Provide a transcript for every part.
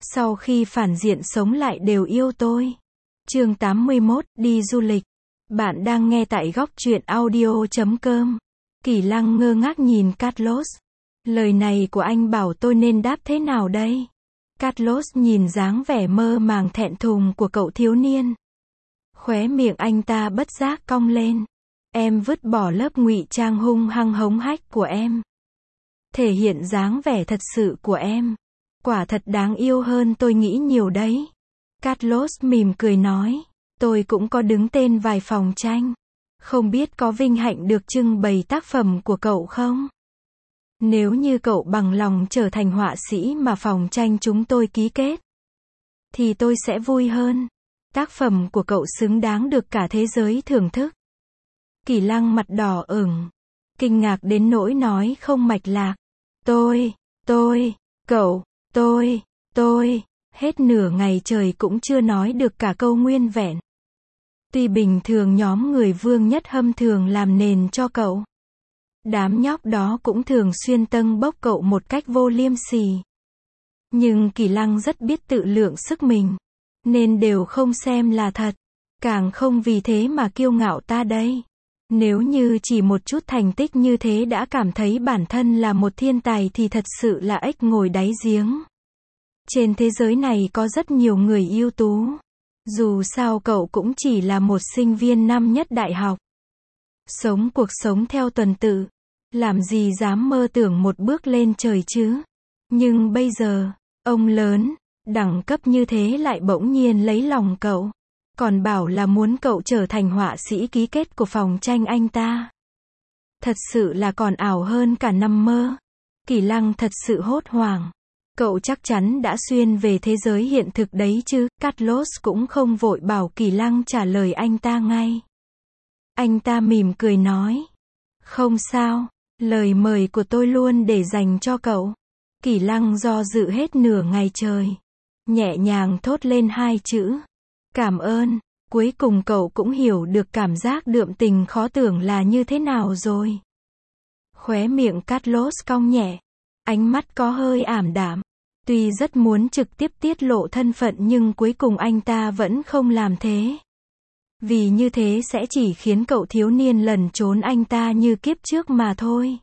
Sau khi phản diện sống lại đều yêu tôi. Chương 81, đi du lịch. Bạn đang nghe tại góc truyện audio.com. Kỳ Lăng ngơ ngác nhìn Carlos. Lời này của anh bảo tôi nên đáp thế nào đây? Carlos nhìn dáng vẻ mơ màng thẹn thùng của cậu thiếu niên. Khóe miệng anh ta bất giác cong lên. Em vứt bỏ lớp ngụy trang hung hăng hống hách của em. Thể hiện dáng vẻ thật sự của em. Quả thật đáng yêu hơn tôi nghĩ nhiều đấy. Carlos mỉm cười nói. Tôi cũng có đứng tên vài phòng tranh. Không biết có vinh hạnh được trưng bày tác phẩm của cậu không? Nếu như cậu bằng lòng trở thành họa sĩ mà phòng tranh chúng tôi ký kết, thì tôi sẽ vui hơn. Tác phẩm của cậu xứng đáng được cả thế giới thưởng thức. Kỳ Lăng mặt đỏ ửng, kinh ngạc đến nỗi nói không mạch lạc. Tôi, hết nửa ngày trời cũng chưa nói được cả câu nguyên vẹn. Tuy bình thường nhóm người Vương Nhất Hâm thường làm nền cho cậu. Đám nhóc đó cũng thường xuyên tâng bốc cậu một cách vô liêm sỉ. Nhưng Kỳ Lăng rất biết tự lượng sức mình. Nên đều không xem là thật. Càng không vì thế mà kiêu ngạo ta đây. Nếu như chỉ một chút thành tích như thế đã cảm thấy bản thân là một thiên tài thì thật sự là ếch ngồi đáy giếng. Trên thế giới này có rất nhiều người ưu tú. Dù sao cậu cũng chỉ là một sinh viên năm nhất đại học. Sống cuộc sống theo tuần tự. Làm gì dám mơ tưởng một bước lên trời chứ. Nhưng bây giờ, ông lớn, đẳng cấp như thế lại bỗng nhiên lấy lòng cậu. Còn bảo là muốn cậu trở thành họa sĩ ký kết của phòng tranh anh ta. Thật sự là còn ảo hơn cả nằm mơ. Kỳ Lăng thật sự hốt hoảng. Cậu chắc chắn đã xuyên về thế giới hiện thực đấy chứ. Carlos cũng không vội bảo Kỳ Lăng trả lời anh ta ngay. Anh ta mỉm cười nói. Không sao, lời mời của tôi luôn để dành cho cậu. Kỳ Lăng do dự hết nửa ngày trời. Nhẹ nhàng thốt lên hai chữ. Cảm ơn. Cuối cùng cậu cũng hiểu được cảm giác đượm tình khó tưởng là như thế nào rồi. Khóe miệng Carlos cong nhẹ. Ánh mắt có hơi ảm đạm. Tuy rất muốn trực tiếp tiết lộ thân phận nhưng cuối cùng anh ta vẫn không làm thế. Vì như thế sẽ chỉ khiến cậu thiếu niên lẩn trốn anh ta như kiếp trước mà thôi.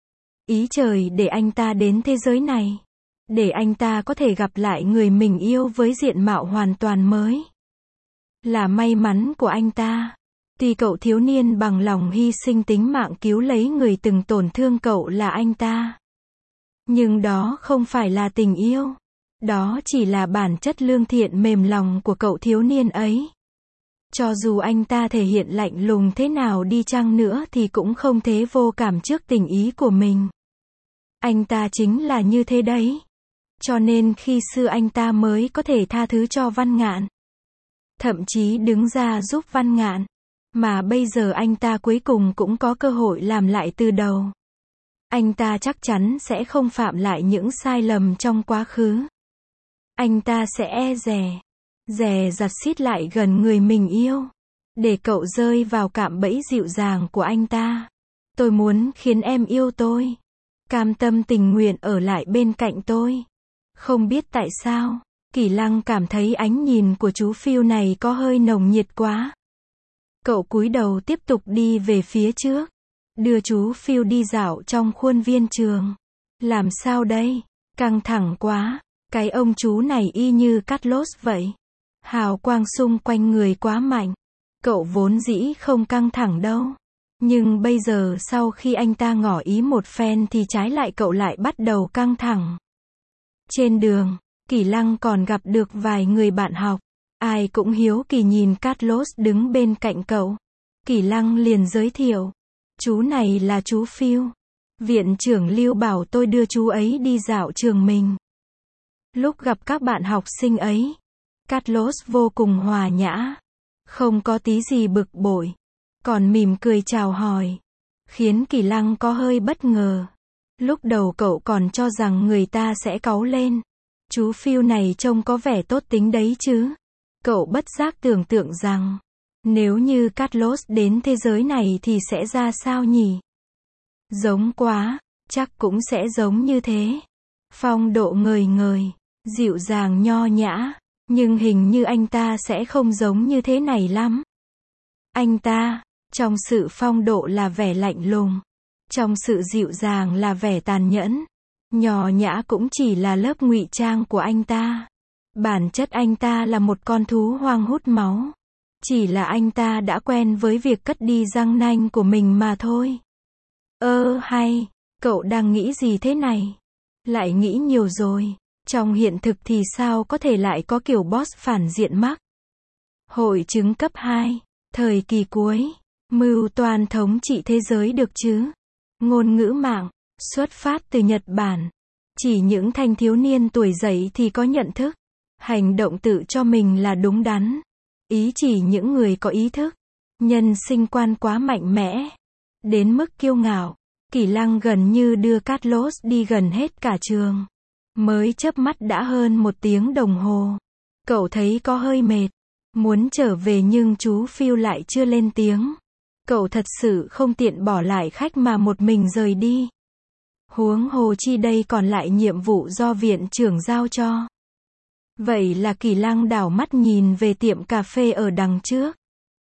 Ý trời để anh ta đến thế giới này. Để anh ta có thể gặp lại người mình yêu với diện mạo hoàn toàn mới. Là may mắn của anh ta. Tuy cậu thiếu niên bằng lòng hy sinh tính mạng cứu lấy người từng tổn thương cậu là anh ta. Nhưng đó không phải là tình yêu. Đó chỉ là bản chất lương thiện mềm lòng của cậu thiếu niên ấy. Cho dù anh ta thể hiện lạnh lùng thế nào đi chăng nữa thì cũng không thế vô cảm trước tình ý của mình. Anh ta chính là như thế đấy. Cho nên khi xưa anh ta mới có thể tha thứ cho Văn Ngạn. Thậm chí đứng ra giúp Văn Ngạn. Mà bây giờ anh ta cuối cùng cũng có cơ hội làm lại từ đầu. Anh ta chắc chắn sẽ không phạm lại những sai lầm trong quá khứ. Anh ta sẽ dè dặt xít lại gần người mình yêu. Để cậu rơi vào cạm bẫy dịu dàng của anh ta. Tôi muốn khiến em yêu tôi. Cam tâm tình nguyện ở lại bên cạnh tôi. Không biết tại sao, Kỳ Lăng cảm thấy ánh nhìn của chú Phiêu này có hơi nồng nhiệt quá. Cậu cúi đầu tiếp tục đi về phía trước. Đưa chú Phiêu đi dạo trong khuôn viên trường. Làm sao đây? Căng thẳng quá. Cái ông chú này y như Carlos vậy. Hào quang xung quanh người quá mạnh. Cậu vốn dĩ không căng thẳng đâu. Nhưng bây giờ sau khi anh ta ngỏ ý một phen thì trái lại cậu lại bắt đầu căng thẳng. Trên đường, Kỳ Lăng còn gặp được vài người bạn học. Ai cũng hiếu kỳ nhìn Carlos đứng bên cạnh cậu. Kỳ Lăng liền giới thiệu. Chú này là chú Phiêu. Viện trưởng Lưu bảo tôi đưa chú ấy đi dạo trường mình. Lúc gặp các bạn học sinh ấy, Carlos vô cùng hòa nhã. Không có tí gì bực bội. Còn mỉm cười chào hỏi. Khiến Kỳ Lăng có hơi bất ngờ. Lúc đầu cậu còn cho rằng người ta sẽ cáu lên. Chú Phiêu này trông có vẻ tốt tính đấy chứ. Cậu bất giác tưởng tượng rằng, nếu như Carlos đến thế giới này thì sẽ ra sao nhỉ? Giống quá, chắc cũng sẽ giống như thế. Phong độ ngời ngời. dịu dàng nho nhã, nhưng hình như anh ta sẽ không giống như thế này lắm. Anh ta, trong sự phong độ là vẻ lạnh lùng, trong sự dịu dàng là vẻ tàn nhẫn, nho nhã cũng chỉ là lớp ngụy trang của anh ta. Bản chất anh ta là một con thú hoang hút máu. Chỉ là anh ta đã quen với việc cất đi răng nanh của mình mà thôi. Hay, cậu đang nghĩ gì thế này? Lại nghĩ nhiều rồi. Trong hiện thực thì sao có thể lại có kiểu boss phản diện mắc? Hội chứng cấp 2, thời kỳ cuối, mưu toan thống trị thế giới được chứ? Ngôn ngữ mạng, xuất phát từ Nhật Bản. Chỉ những thanh thiếu niên tuổi dậy thì có nhận thức. Hành động tự cho mình là đúng đắn. Ý chỉ những người có ý thức. Nhân sinh quan quá mạnh mẽ. Đến mức kiêu ngạo. Kỳ Lăng gần như đưa Carlos đi gần hết cả trường. Mới chớp mắt đã hơn 1 tiếng đồng hồ. Cậu thấy có hơi mệt. Muốn trở về nhưng chú Phil lại chưa lên tiếng. Cậu thật sự không tiện bỏ lại khách mà một mình rời đi. Huống hồ chi đây còn lại nhiệm vụ do viện trưởng giao cho. Vậy là Kỳ Lăng đảo mắt nhìn về tiệm cà phê ở đằng trước.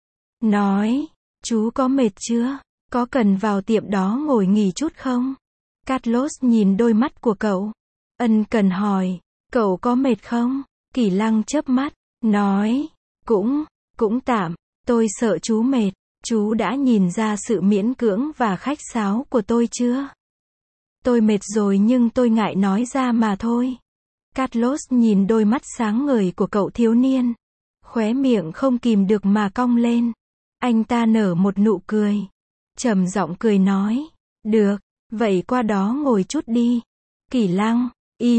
Nói, chú có mệt chưa? Có cần vào tiệm đó ngồi nghỉ chút không? Carlos nhìn đôi mắt của cậu. Ân cần hỏi, cậu có mệt không? Kỳ Lăng chớp mắt, nói, cũng tạm, tôi sợ chú mệt. Chú đã nhìn ra sự miễn cưỡng và khách sáo của tôi chưa? Tôi mệt rồi nhưng tôi ngại nói ra mà thôi. Carlos nhìn đôi mắt sáng ngời của cậu thiếu niên. Khóe miệng không kìm được mà cong lên. Anh ta nở một nụ cười. Trầm giọng cười nói. Được, vậy qua đó ngồi chút đi. Kỳ Lăng,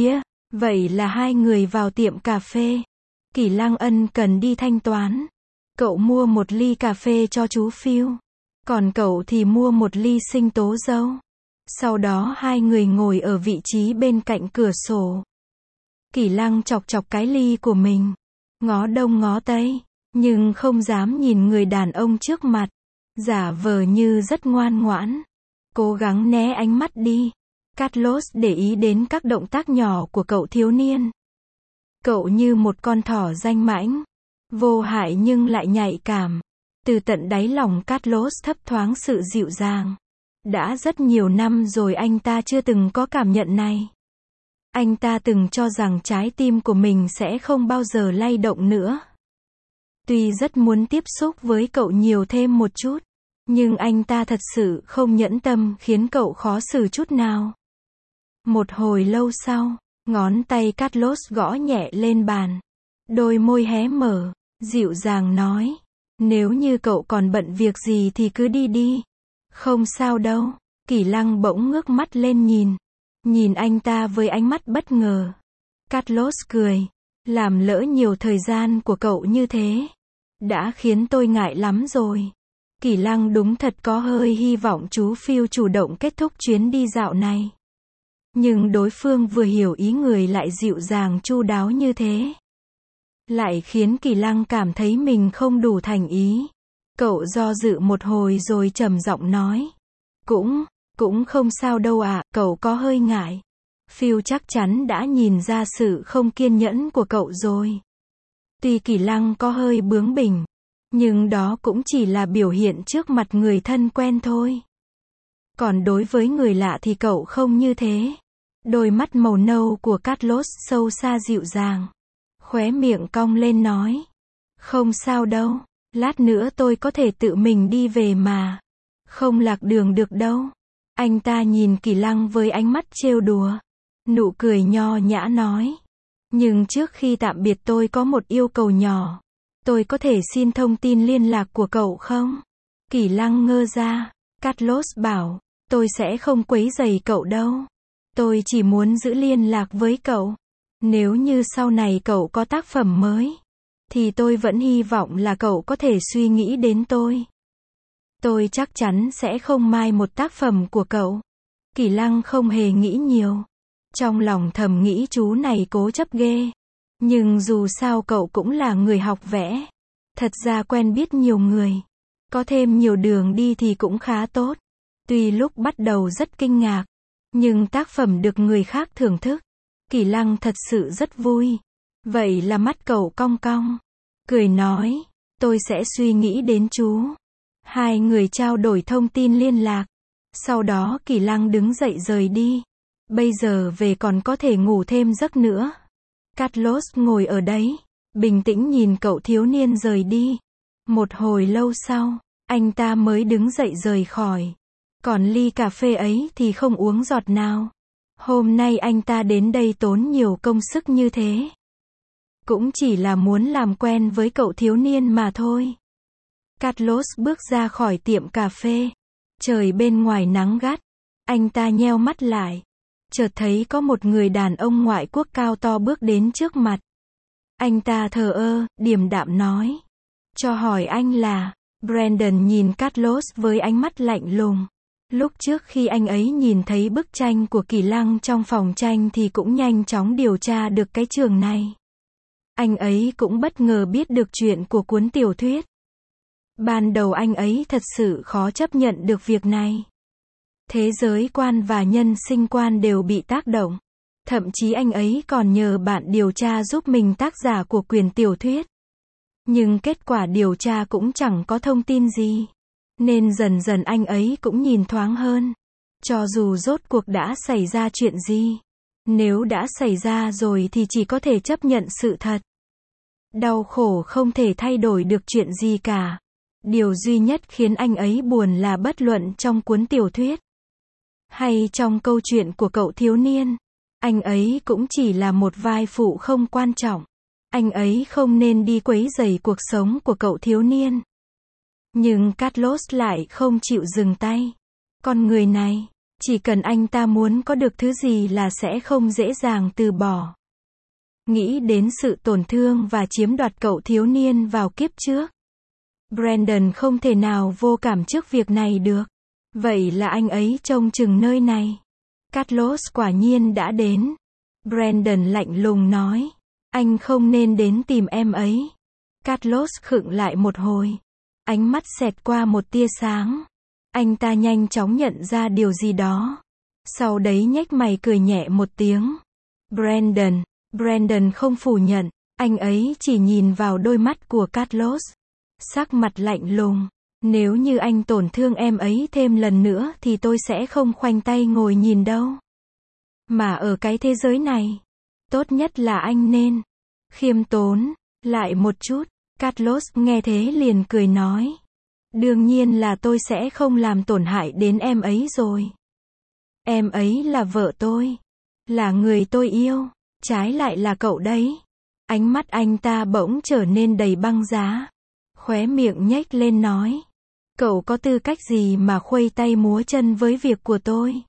vậy là hai người vào tiệm cà phê. Kỳ Lăng ân cần đi thanh toán. Cậu mua 1 ly cà phê cho chú Phil. Còn cậu thì mua 1 ly sinh tố dâu. Sau đó hai người ngồi ở vị trí bên cạnh cửa sổ. Kỳ Lăng chọc chọc cái ly của mình. Ngó đông ngó tây. Nhưng không dám nhìn người đàn ông trước mặt. Giả vờ như rất ngoan ngoãn. Cố gắng né ánh mắt đi. Carlos để ý đến các động tác nhỏ của cậu thiếu niên. Cậu như một con thỏ danh mãnh. Vô hại nhưng lại nhạy cảm. Từ tận đáy lòng Carlos thấp thoáng sự dịu dàng. Đã rất nhiều năm rồi anh ta chưa từng có cảm nhận này. Anh ta từng cho rằng trái tim của mình sẽ không bao giờ lay động nữa. Tuy rất muốn tiếp xúc với cậu nhiều thêm một chút, nhưng anh ta thật sự không nhẫn tâm khiến cậu khó xử chút nào. Một hồi lâu sau, ngón tay Carlos gõ nhẹ lên bàn. Đôi môi hé mở, dịu dàng nói. Nếu như cậu còn bận việc gì thì cứ đi đi. Không sao đâu. Kỳ Lăng bỗng ngước mắt lên nhìn anh ta với ánh mắt bất ngờ. Carlos cười. Làm lỡ nhiều thời gian của cậu như thế. Đã khiến tôi ngại lắm rồi. Kỳ Lăng đúng thật có hơi hy vọng chú Phil chủ động kết thúc chuyến đi dạo này. Nhưng đối phương vừa hiểu ý người lại dịu dàng chu đáo như thế. Lại khiến Kỳ Lăng cảm thấy mình không đủ thành ý. Cậu do dự một hồi rồi trầm giọng nói. Cũng không sao đâu ạ, cậu có hơi ngại. Phil chắc chắn đã nhìn ra sự không kiên nhẫn của cậu rồi. Tuy Kỳ Lăng có hơi bướng bỉnh, nhưng đó cũng chỉ là biểu hiện trước mặt người thân quen thôi. Còn đối với người lạ thì cậu không như thế. Đôi mắt màu nâu của Carlos sâu xa dịu dàng. Khóe miệng cong lên nói. Không sao đâu, lát nữa tôi có thể tự mình đi về mà. Không lạc đường được đâu. Anh ta nhìn Kỳ Lăng với ánh mắt trêu đùa. Nụ cười nho nhã nói. Nhưng trước khi tạm biệt tôi có một yêu cầu nhỏ. Tôi có thể xin thông tin liên lạc của cậu không? Kỳ Lăng ngơ ra. Carlos bảo. Tôi sẽ không quấy rầy cậu đâu. Tôi chỉ muốn giữ liên lạc với cậu. Nếu như sau này cậu có tác phẩm mới, thì tôi vẫn hy vọng là cậu có thể suy nghĩ đến tôi. Tôi chắc chắn sẽ không mai một tác phẩm của cậu. Kỳ Lăng không hề nghĩ nhiều. Trong lòng thầm nghĩ chú này cố chấp ghê. Nhưng dù sao cậu cũng là người học vẽ. Thật ra quen biết nhiều người. Có thêm nhiều đường đi thì cũng khá tốt. Tuy lúc bắt đầu rất kinh ngạc. Nhưng tác phẩm được người khác thưởng thức. Kỳ Lăng thật sự rất vui. Vậy là mắt cậu cong cong. Cười nói, tôi sẽ suy nghĩ đến chú. Hai người trao đổi thông tin liên lạc. Sau đó Kỳ Lăng đứng dậy rời đi. Bây giờ về còn có thể ngủ thêm giấc nữa. Carlos ngồi ở đấy, bình tĩnh nhìn cậu thiếu niên rời đi. Một hồi lâu sau, anh ta mới đứng dậy rời khỏi. Còn ly cà phê ấy thì không uống giọt nào. Hôm nay anh ta đến đây tốn nhiều công sức như thế. Cũng chỉ là muốn làm quen với cậu thiếu niên mà thôi. Carlos bước ra khỏi tiệm cà phê. Trời bên ngoài nắng gắt. Anh ta nheo mắt lại. Chợt thấy có một người đàn ông ngoại quốc cao to bước đến trước mặt. Anh ta thờ ơ, điềm đạm nói. Cho hỏi anh là... Brandon nhìn Carlos với ánh mắt lạnh lùng. Lúc trước khi anh ấy nhìn thấy bức tranh của Kỳ Lăng trong phòng tranh thì cũng nhanh chóng điều tra được cái trường này. Anh ấy cũng bất ngờ biết được chuyện của cuốn tiểu thuyết. Ban đầu anh ấy thật sự khó chấp nhận được việc này. Thế giới quan và nhân sinh quan đều bị tác động. Thậm chí anh ấy còn nhờ bạn điều tra giúp mình tác giả của quyển tiểu thuyết. Nhưng kết quả điều tra cũng chẳng có thông tin gì. Nên dần dần anh ấy cũng nhìn thoáng hơn. Cho dù rốt cuộc đã xảy ra chuyện gì. Nếu đã xảy ra rồi thì chỉ có thể chấp nhận sự thật. Đau khổ không thể thay đổi được chuyện gì cả. Điều duy nhất khiến anh ấy buồn là bất luận trong cuốn tiểu thuyết hay trong câu chuyện của cậu thiếu niên, anh ấy cũng chỉ là một vai phụ không quan trọng. Anh ấy không nên đi quấy rầy cuộc sống của cậu thiếu niên. Nhưng Carlos lại không chịu dừng tay. Con người này, chỉ cần anh ta muốn có được thứ gì là sẽ không dễ dàng từ bỏ. Nghĩ đến sự tổn thương và chiếm đoạt cậu thiếu niên vào kiếp trước. Brandon không thể nào vô cảm trước việc này được. Vậy là anh ấy trông chừng nơi này. Carlos quả nhiên đã đến. Brandon lạnh lùng nói. Anh không nên đến tìm em ấy. Carlos khựng lại một hồi. Ánh mắt xẹt qua một tia sáng. Anh ta nhanh chóng nhận ra điều gì đó. Sau đấy nhếch mày cười nhẹ một tiếng. Brandon không phủ nhận. Anh ấy chỉ nhìn vào đôi mắt của Carlos. Sắc mặt lạnh lùng. Nếu như anh tổn thương em ấy thêm lần nữa thì tôi sẽ không khoanh tay ngồi nhìn đâu. Mà ở cái thế giới này, tốt nhất là anh nên khiêm tốn lại một chút. Carlos nghe thế liền cười nói. Đương nhiên là tôi sẽ không làm tổn hại đến em ấy rồi. Em ấy là vợ tôi. Là người tôi yêu. Trái lại là cậu đấy. Ánh mắt anh ta bỗng trở nên đầy băng giá. Khóe miệng nhếch lên nói. Cậu có tư cách gì mà khuây tay múa chân với việc của tôi?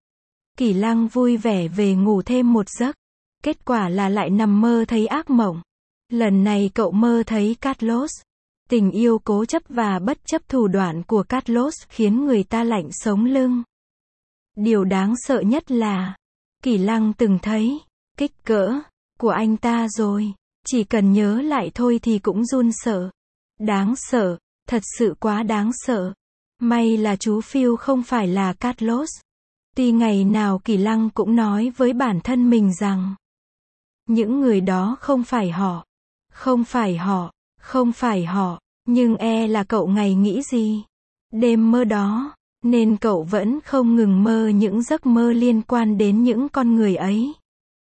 Kỳ Lăng vui vẻ về ngủ thêm một giấc. Kết quả là lại nằm mơ thấy ác mộng. Lần này cậu mơ thấy Carlos. Tình yêu cố chấp và bất chấp thủ đoạn của Carlos khiến người ta lạnh sống lưng. Điều đáng sợ nhất là Kỳ Lăng từng thấy kích cỡ của anh ta rồi. Chỉ cần nhớ lại thôi thì cũng run sợ. Đáng sợ, thật sự quá đáng sợ. May là chú Phil không phải là Carlos. Tuy ngày nào Kỳ Lăng cũng nói với bản thân mình rằng những người đó không phải họ. Không phải họ. Không phải họ. Nhưng là cậu ngày nghĩ gì? Đêm mơ đó. Nên cậu vẫn không ngừng mơ những giấc mơ liên quan đến những con người ấy.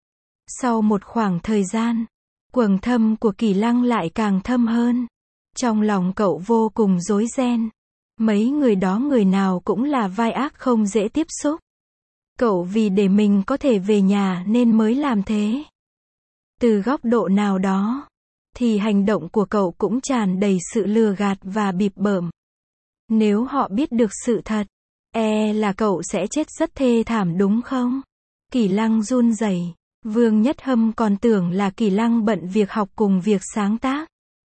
Sau một khoảng thời gian, quầng thâm của Kỳ Lăng lại càng thâm hơn. Trong lòng cậu vô cùng rối ren. Mấy người đó người nào cũng là vai ác không dễ tiếp xúc. Cậu vì để mình có thể về nhà nên mới làm thế. Từ góc độ nào đó, thì hành động của cậu cũng tràn đầy sự lừa gạt và bịp bợm. Nếu họ biết được sự thật, là cậu sẽ chết rất thê thảm đúng không? Kỳ Lăng run rẩy. Vương Nhất Hâm còn tưởng là Kỳ Lăng bận việc học cùng việc sáng tác.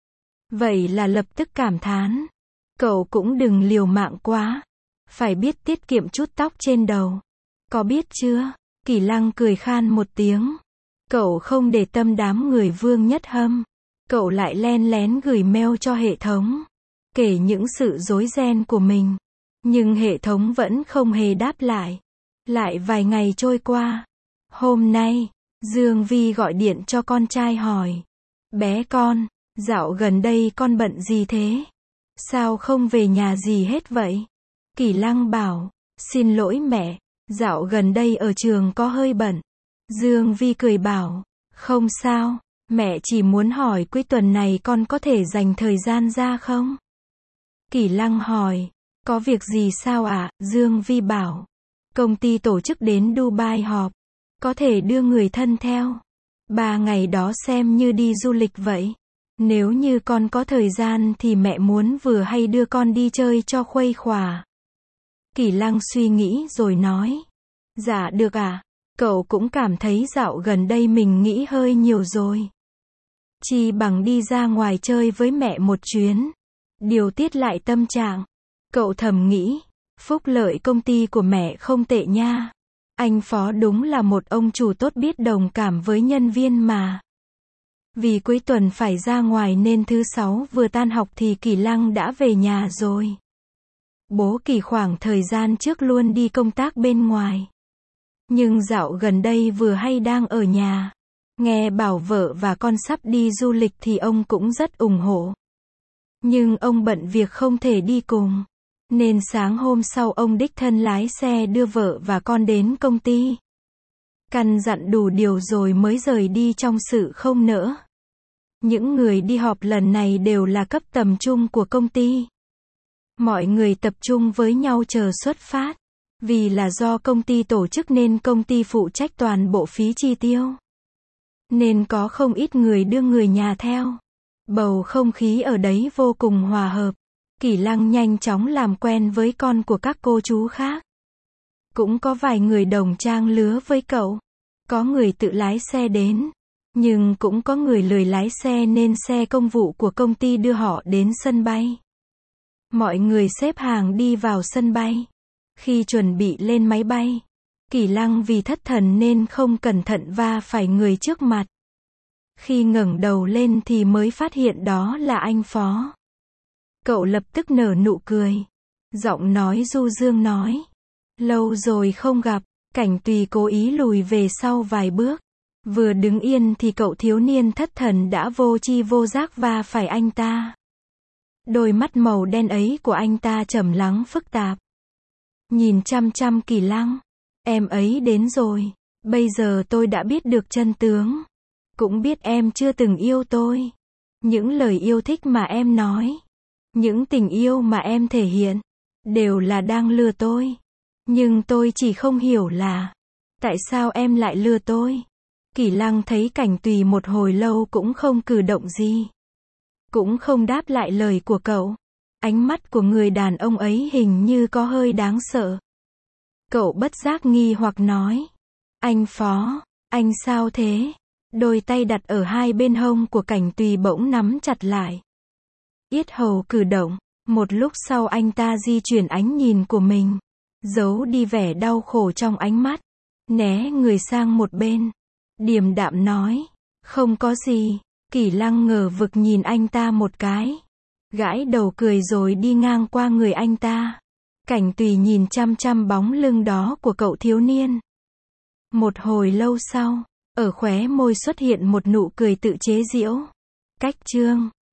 Vậy là lập tức cảm thán. Cậu cũng đừng liều mạng quá. Phải biết tiết kiệm chút tóc trên đầu. Có biết chưa? Kỳ Lăng cười khan một tiếng. Cậu không để tâm đám người Vương Nhất Hâm. Cậu lại len lén gửi mail cho hệ thống. Kể những sự rối ren của mình. Nhưng hệ thống vẫn không hề đáp lại. Lại vài ngày trôi qua. Hôm nay, Dương Vi gọi điện cho con trai hỏi. Bé con, dạo gần đây con bận gì thế? Sao không về nhà gì hết vậy? Kỳ Lăng bảo, xin lỗi mẹ, dạo gần đây ở trường có hơi bận. Dương Vi cười bảo, không sao, mẹ chỉ muốn hỏi cuối tuần này con có thể dành thời gian ra không? Kỳ Lăng hỏi, có việc gì sao ạ? Dương Vi bảo, công ty tổ chức đến Dubai họp, có thể đưa người thân theo. 3 ngày đó xem như đi du lịch vậy. Nếu như con có thời gian thì mẹ muốn vừa hay đưa con đi chơi cho khuây khỏa. Kỳ Lăng suy nghĩ rồi nói, dạ được ạ. Cậu cũng cảm thấy dạo gần đây mình nghĩ hơi nhiều rồi. Chi bằng đi ra ngoài chơi với mẹ một chuyến, điều tiết lại tâm trạng. Cậu thầm nghĩ, phúc lợi công ty của mẹ không tệ nha. Anh Phó đúng là một ông chủ tốt biết đồng cảm với nhân viên mà. Vì cuối tuần phải ra ngoài nên thứ 6 vừa tan học thì Kỳ Lăng đã về nhà rồi. Bố Kỳ khoảng thời gian trước luôn đi công tác bên ngoài. Nhưng dạo gần đây vừa hay đang ở nhà. Nghe bảo vợ và con sắp đi du lịch thì ông cũng rất ủng hộ. Nhưng ông bận việc không thể đi cùng. Nên sáng hôm sau ông đích thân lái xe đưa vợ và con đến công ty. Căn dặn đủ điều rồi mới rời đi trong sự không nỡ. Những người đi họp lần này đều là cấp tầm trung của công ty. Mọi người tập trung với nhau chờ xuất phát. Vì là do công ty tổ chức nên công ty phụ trách toàn bộ phí chi tiêu. Nên có không ít người đưa người nhà theo. Bầu không khí ở đấy vô cùng hòa hợp. Kỳ Lăng nhanh chóng làm quen với con của các cô chú khác. Cũng có vài người đồng trang lứa với cậu. Có người tự lái xe đến. Nhưng cũng có người lười lái xe nên xe công vụ của công ty đưa họ đến sân bay. Mọi người xếp hàng đi vào sân bay. Khi chuẩn bị lên máy bay, Kỳ Lăng vì thất thần nên không cẩn thận va phải người trước mặt. Khi ngẩng đầu lên thì mới phát hiện đó là anh Phó. Cậu lập tức nở nụ cười. Giọng nói du dương nói. Lâu rồi không gặp. Cảnh Tùy cố ý lùi về sau vài bước. Vừa đứng yên thì cậu thiếu niên thất thần đã vô tri vô giác va phải anh ta. Đôi mắt màu đen ấy của anh ta trầm lắng phức tạp. Nhìn chăm chăm Kỳ Lăng. Em ấy đến rồi. Bây giờ tôi đã biết được chân tướng. Cũng biết em chưa từng yêu tôi. Những lời yêu thích mà em nói. Những tình yêu mà em thể hiện. Đều là đang lừa tôi. Nhưng tôi chỉ không hiểu là. Tại sao em lại lừa tôi? Kỳ Lăng thấy Cảnh Tùy một hồi lâu cũng không cử động gì. Cũng không đáp lại lời của cậu. Ánh mắt của người đàn ông ấy hình như có hơi đáng sợ. Cậu bất giác nghi hoặc nói. Anh Phó, anh sao thế? Đôi tay đặt ở hai bên hông của Cảnh Tùy bỗng nắm chặt lại. Yết hầu cử động. Một lúc sau anh ta di chuyển ánh nhìn của mình. Giấu đi vẻ đau khổ trong ánh mắt. Né người sang một bên. Điềm đạm nói. Không có gì. Kỳ Lăng ngờ vực nhìn anh ta một cái. Gãi đầu cười rồi đi ngang qua người anh ta. Cảnh Tùy nhìn chăm chăm bóng lưng đó của cậu thiếu niên. Một hồi lâu sau, ở khóe môi xuất hiện một nụ cười tự chế giễu. Cách chương